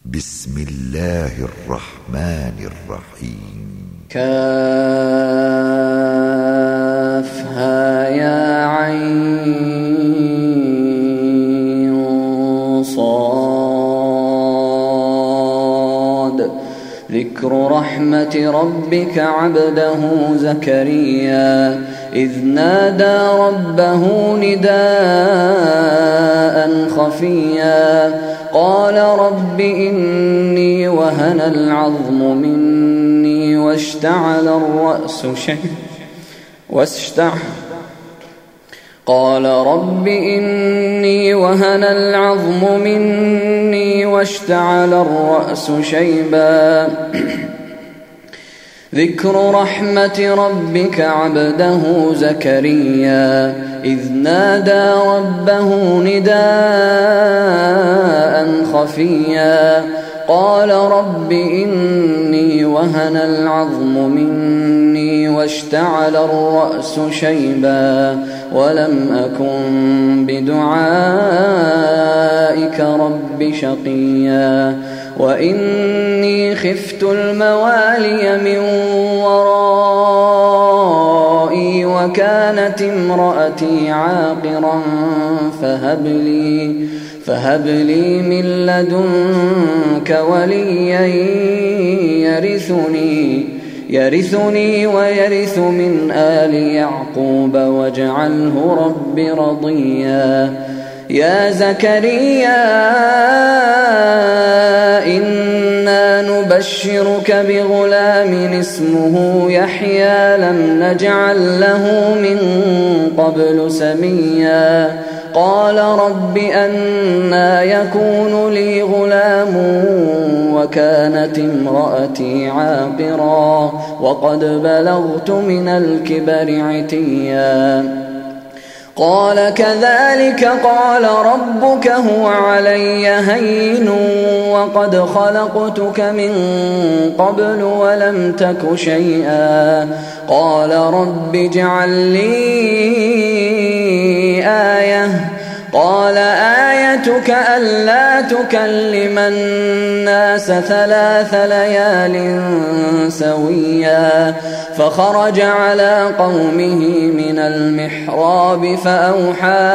بسم الله الرحمن الرحيم. كافها يا عين صاد. ذكر رحمة ربك عبده زكريا إذ نادى ربه نداء خفيا قال رب إني وهن العظم مني واشتعل الرأس شيبا. ذكر رحمة ربك عبده زكريا إذ نادى ربه نداء خفيا قال رب إني وهن العظم مني واشتعل الرأس شيبا ولم أكن بدعائك رب شقيا وإني خفت الموالي من ورائي وكانت امرأتي عاقرا فهب لي من لدنك وليا يرثني ويرث من آل يعقوب واجعله رب رضيا. يا زكريا إنا نبشرك بغلام اسمه يحيى لم نجعل له من قبل سميا. قال رب أنى يكون لي غلام وكانت امرأتي عاقرا وقد بلغت من الكبر عتيا. قال كذلك قال ربك هو علي هين وقد خلقتك من قبل ولم تك شيئا. قال رب اجعل لي آية. قال آيتك ألا تكلم الناس 3 ليال سويا. فخرج على قومه من المحراب فأوحى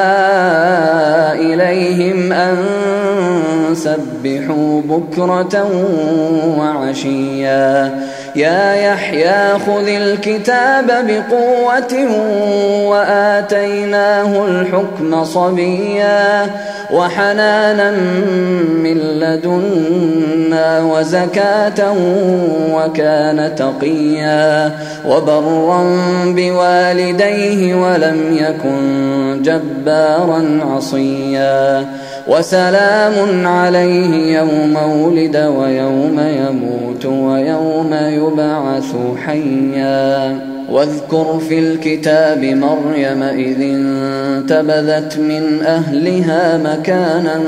إليهم أن سبحوا بكرة وعشيا. يا يحيى خذ الكتاب بقوة وآتيناه الحكم صبيا وحنانا من لدنا وزكاة وكان تقيا وبرا بوالديه ولم يكن جبارا عصيا. وسلام عليه يوم ولد ويوم يموت ويوم يبعث حيا. واذكر في الكتاب مريم إذ انتبذت من أهلها مكانا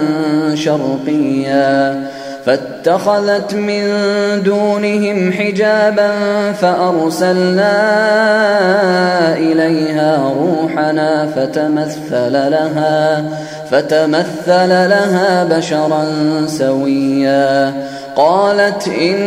شرقيا فاتخذت من دونهم حجابا فأرسلنا إليها روحنا فتمثل لها بشرا سويا. قالت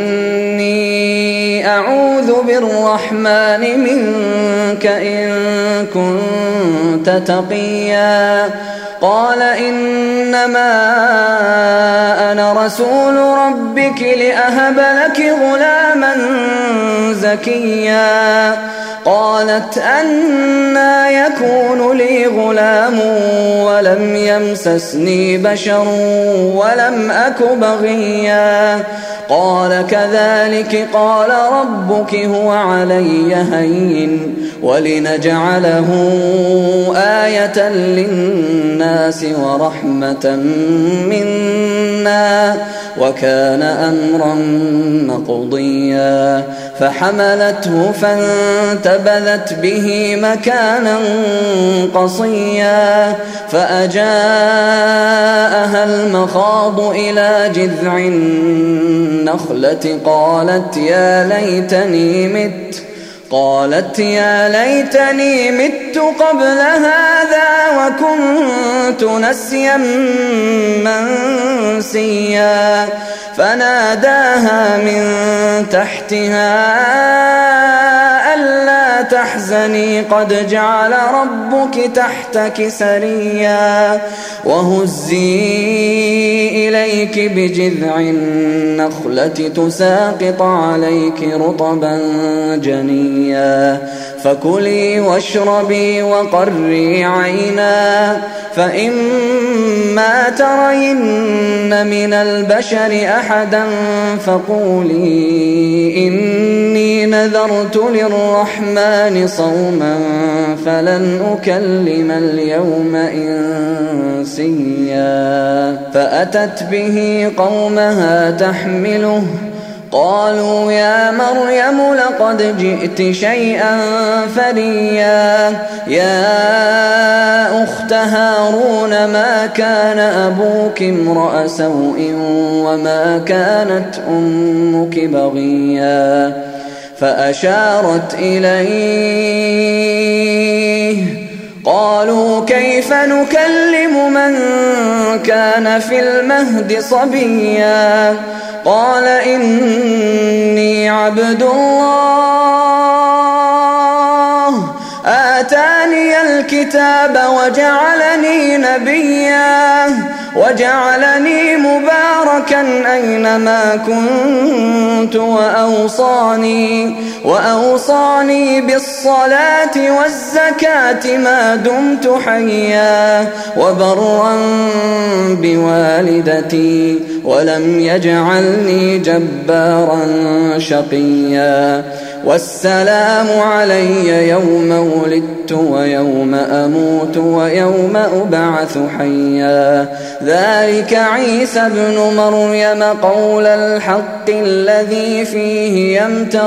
إني أعوذ بالرحمن منك إن كنت تقيا. قال إنما أنا رسول ربك لأهب لك غلاما زكيا. قالت أنى يكون لي غلام ولم يمسسني بشر ولم أك بغيا. قال كذلك قال ربك هو علي هين ولنجعله آية للناس ورحمة منا وكان أمرا مقضيا. فحملته فانتبذت به مكانا قصيا فأجاءها المخاض إلى جذع النخلة قالت يا ليتني مت قبل هذا وكنت نسيا منسيا. فناداها من تحتها ألا تحزني قد جعل ربك تحتك سريا وهزي إليك بجذع النخلة تساقط عليك رطبا جنيا فكلي واشربي وقري عينا فإما ترين من البشر أحدا فقولي إني نذرت للرحمن صوما فلن أكلم اليوم إنسيا فأتت به قومها تحمله قالوا يا مريم لقد جئت شيئا فريا يا أخت هارون ما كان أبوك امرأ سوء وما كانت أمك بغيا فأشارت إليه قالوا كيف نكلم من كان في المهد صبيا قال إني عبد الله آتاني الكتاب وجعلني نبيا وجعلني مباركا أينما كنت وأوصاني بالصلاة والزكاة ما دمت حيا وبرا بوالدتي ولم يجعلني جبارا شقيا والسلام علي يوم ولدت ويوم أموت ويوم أبعث حيا ذلك عيسى ابن مريم قول الحق الذي فيه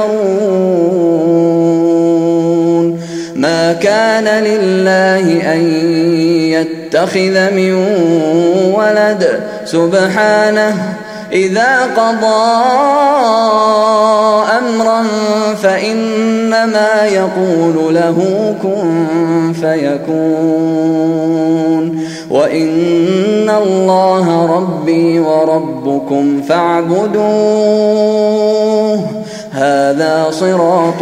يمترون ما كان لله أن يتخذ من ولد سبحانه إذا قضى أمرا فإنما يقول له كن فيكون وإن الله ربي وربكم فاعبدوه هذا صراط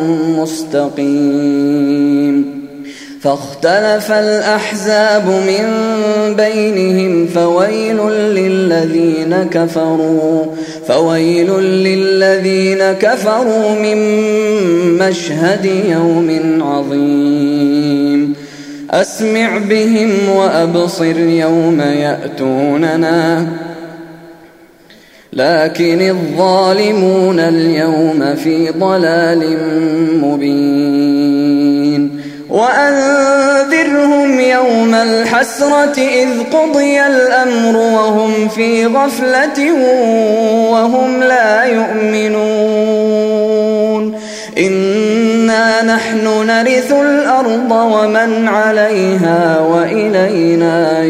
مستقيم فاختلف الأحزاب من بينهم فويل للذين كفروا من مشهد يوم عظيم أسمع بهم وأبصر يوم يأتوننا لكن الظالمون اليوم في ضلال مبين وأنذرهم يوم الحسرة إذ قضي الأمر وهم في غفلة وهم لا يؤمنون إنا نحن نرث الأرض ومن عليها وإلينا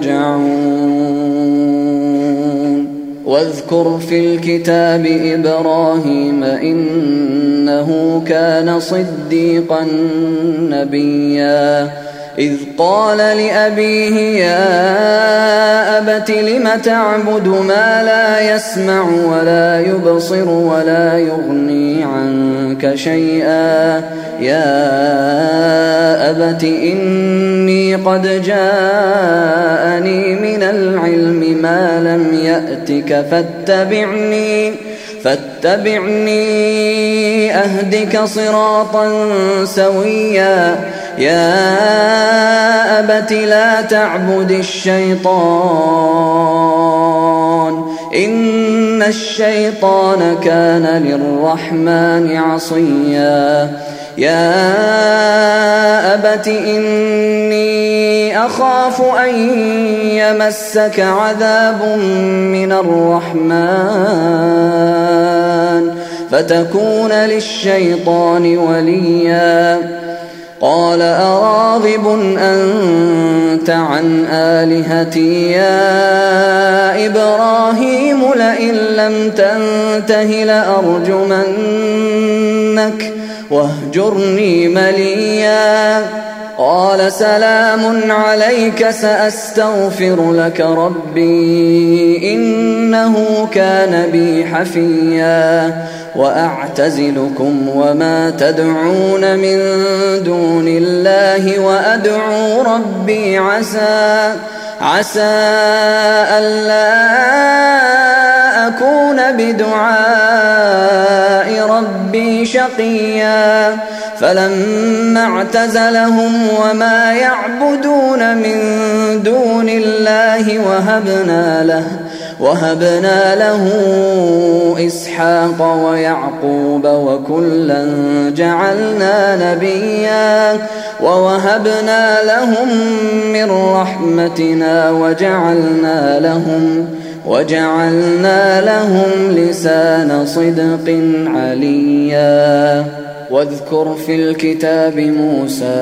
يرجعون واذكر في الكتاب إبراهيم إنه كان صديقا نبيا إذ قال لأبيه يا أبت لم تعبد ما لا يسمع ولا يبصر ولا يغني عنك شيئا يا أبت إني قد جاءني من العلم ما لم يأتك فاتبعني أهدك صراطا سويا يا أبت لا تعبد الشيطان إن الشيطان كان للرحمن عصيا يا أبت إني أخاف أن يمسك عذاب من الرحمن فتكون للشيطان وليا قال أراغب أنت عن آلهتي يا إبراهيم لئن لم تنته لأرجمنك واهجرني مليا قال سلام عليك سأستغفر لك ربي إنه كان بي حفيا وأعتزلكم وما تدعون من دون الله وأدعو ربي عسى ألا أكون بدعاء ربي شقيا فلما اعتزلهم وما يعبدون من دون الله وهبنا له إسحاق ويعقوب وكلا جعلنا نبيا ووهبنا لهم من رحمتنا وجعلنا لهم لسان صدق عليا واذكر في الكتاب موسى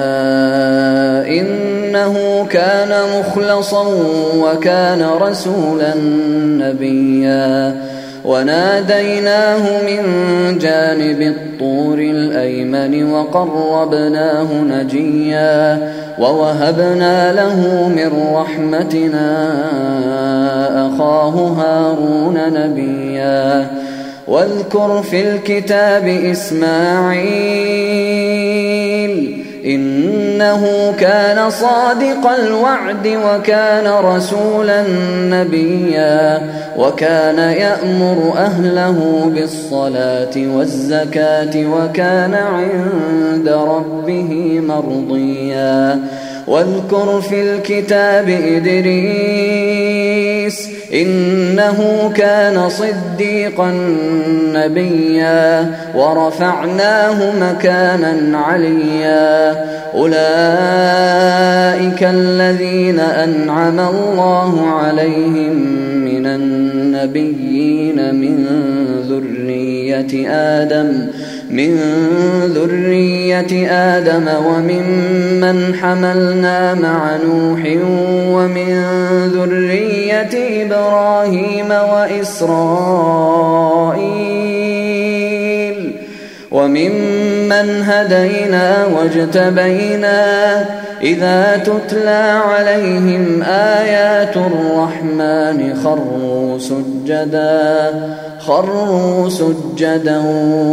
إنه كان مخلصا وكان رسولا نبيا وناديناه من جانب الطور الأيمن وقربناه نجيا ووهبنا له من رحمتنا أخاه هارون نبيا واذكر في الكتاب إسماعيل إنه كان صادق الوعد وكان رسولا نبيا وكان يأمر أهله بالصلاة والزكاة وكان عند ربه مرضيا واذكر في الكتاب إدريس إنه كان صديقا نبيا ورفعناه مكانا عليا أولئك الذين أنعم الله عليهم من النبيين من ذرية آدم وممن حملنا مع نوح ومن ذرية إبراهيم وإسرائيل وممن هدينا واجتبينا إذا تتلى عليهم آيات الرحمن خروا سجدا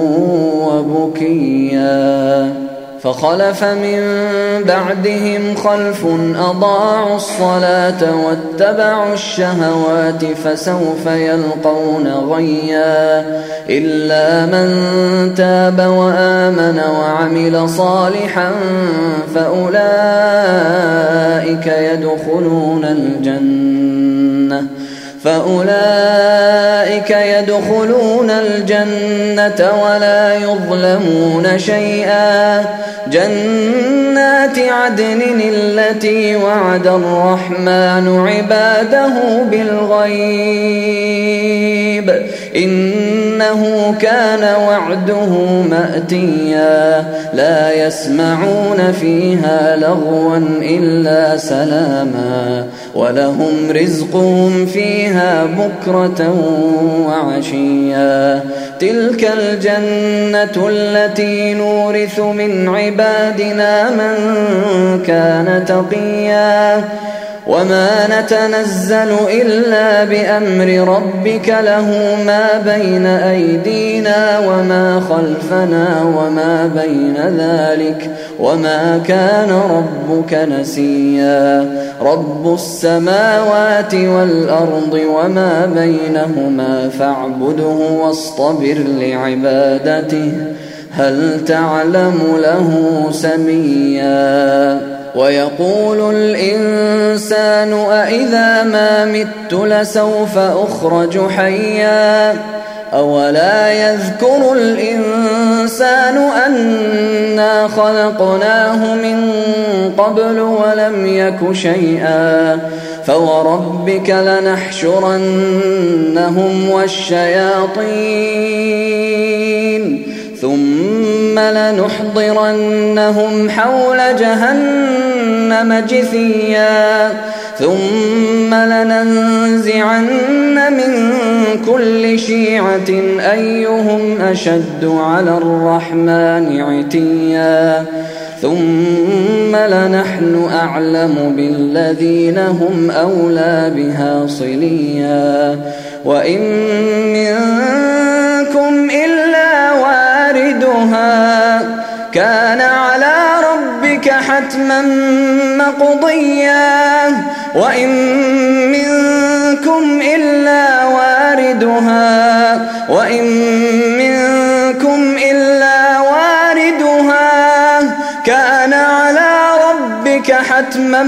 وبكيا فخلف من بعدهم خلف أضاعوا الصلاة واتبعوا الشهوات فسوف يلقون غيا إلا من تاب وآمن وعمل صالحا فأولئك يدخلون الجنة ولا يظلمون شيئا جنات عدن التي وعد الرحمن عباده بالغيب إنه كان وعده مأتيا لا يسمعون فيها لغوا إلا سلاما ولهم رزقهم فيها بكرة وعشيا تلك الجنة التي نورث من عبادنا من كان تقيا وما نتنزل إلا بأمر ربك له ما بين أيدينا وما خلفنا وما بين ذلك وما كان ربك نسيا رب السماوات والأرض وما بينهما فاعبده واصطبر لعبادته هل تعلم له سميا ويقول الإنسان أإذا ما مت لسوف أخرج حيا أولا يذكر الإنسان أنا خلقناه من قبل ولم يك شيئا فوربك لنحشرنهم والشياطين ثم لنحضرنهم حول جهنم جثيا ثم لننزعن من كل شيعة أيهم أشد على الرحمن عتيا ثم لنحن أعلم بالذين هم أولى بها صليا وإن منكم إلا واردها كان على ربك حتما مقضيا وإن منكم إلا واردها كان على ربك حتما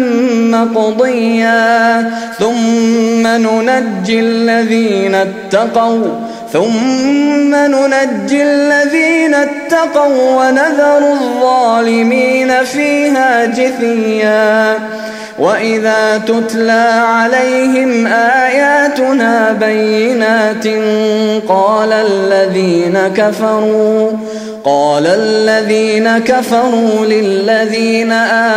مقضيا ثم ننجي الذين اتقوا ونذر الظالمين فيها جثيا وإذا تتلى عليهم آياتنا بينات قال الذين كفروا للذين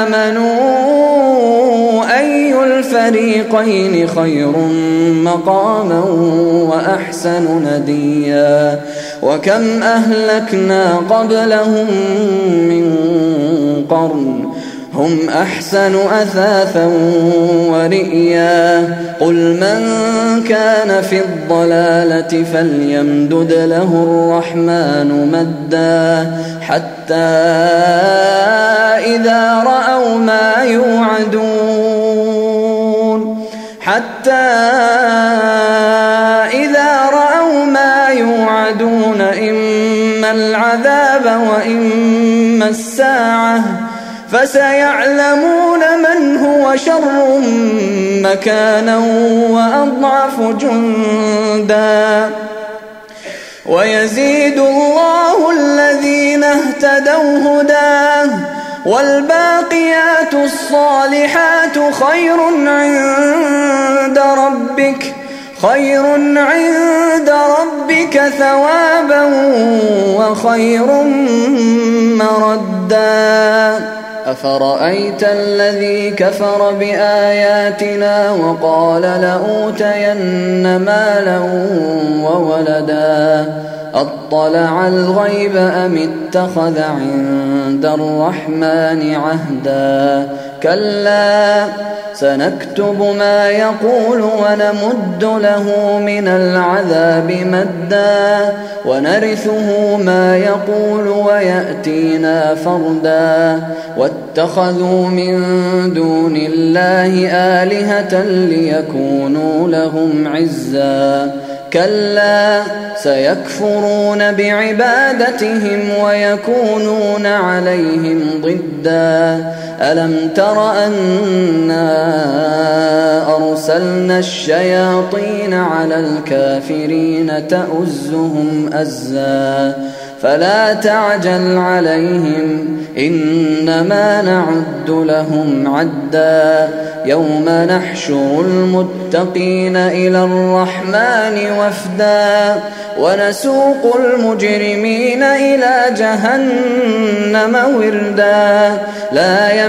آمنوا أي الفريقين خير مقاما وأحسن نديا وكم أهلكنا قبلهم من قرن هم أحسن أثاثا ورئيا قل من كان في الضلالة فليمدد له الرحمن مدا حتى إذا رأوا ما يوعدون إما العذاب وإما الساعة فسيعلمون من هو شر مكانا وأضعف جندا ويزيد الله الذين اهتدوا هداه والباقيات الصالحات خير عند ربك ثوابا وخير مردا أفرأيت الذي كفر بآياتنا وقال لأوتين مالا وولدا أطلع الغيب أم اتخذ عند الرحمن عهدا كلا سنكتب ما يقول ونمد له من العذاب مدا ونرثه ما يقول ويأتينا فردا واتخذوا من دون الله آلهة ليكونوا لهم عزا كلا سيكفرون بعبادتهم ويكونون عليهم ضدا ألم تر أنا أرسلنا الشياطين على الكافرين تؤزهم أزا فلا تعجل عليهم إنما نعد لهم عدا يوم نحشر المتقين إلى الرحمن وفدا ونسوق المجرمين إلى جهنم وردا لا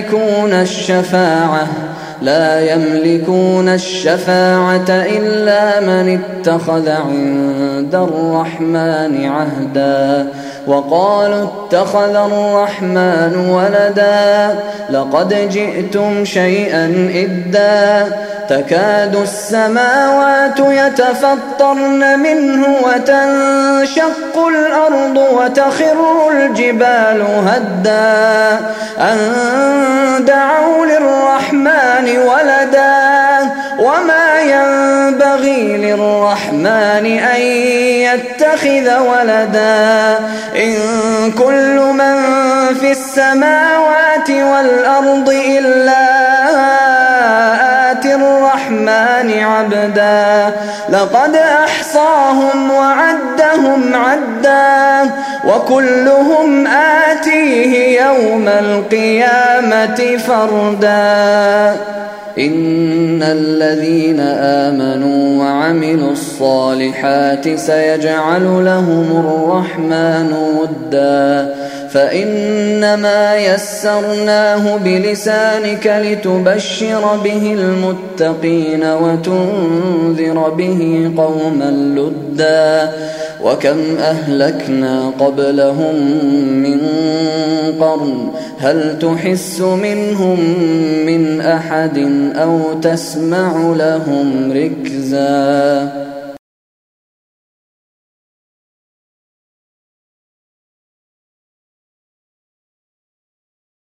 يملكون الشفاعة إلا من اتخذ عند الرحمن عهدا وقالوا اتخذ الرحمن ولدا لقد جئتم شيئا إدا تكاد السماوات يتفطرن منه وتنشق الأرض وتخر الجبال هدا أن دعوا للرحمن ولدا وما ينبغي للرحمن أن يتخذ ولدا إن كل من في السماوات والأرض إلا آتي الرحمن عبدا لقد أحصاهم وعدهم عدا وكلهم آتيه يوم القيامة فردا إن الذين آمنوا وعملوا الصالحات سيجعل لهم الرحمن ودا فإنما يسرناه بلسانك لتبشر به المتقين وتنذر به قوما لدا وكم أهلكنا قبلهم من قرن هل تحس منهم من أحد أو تسمع لهم ركزا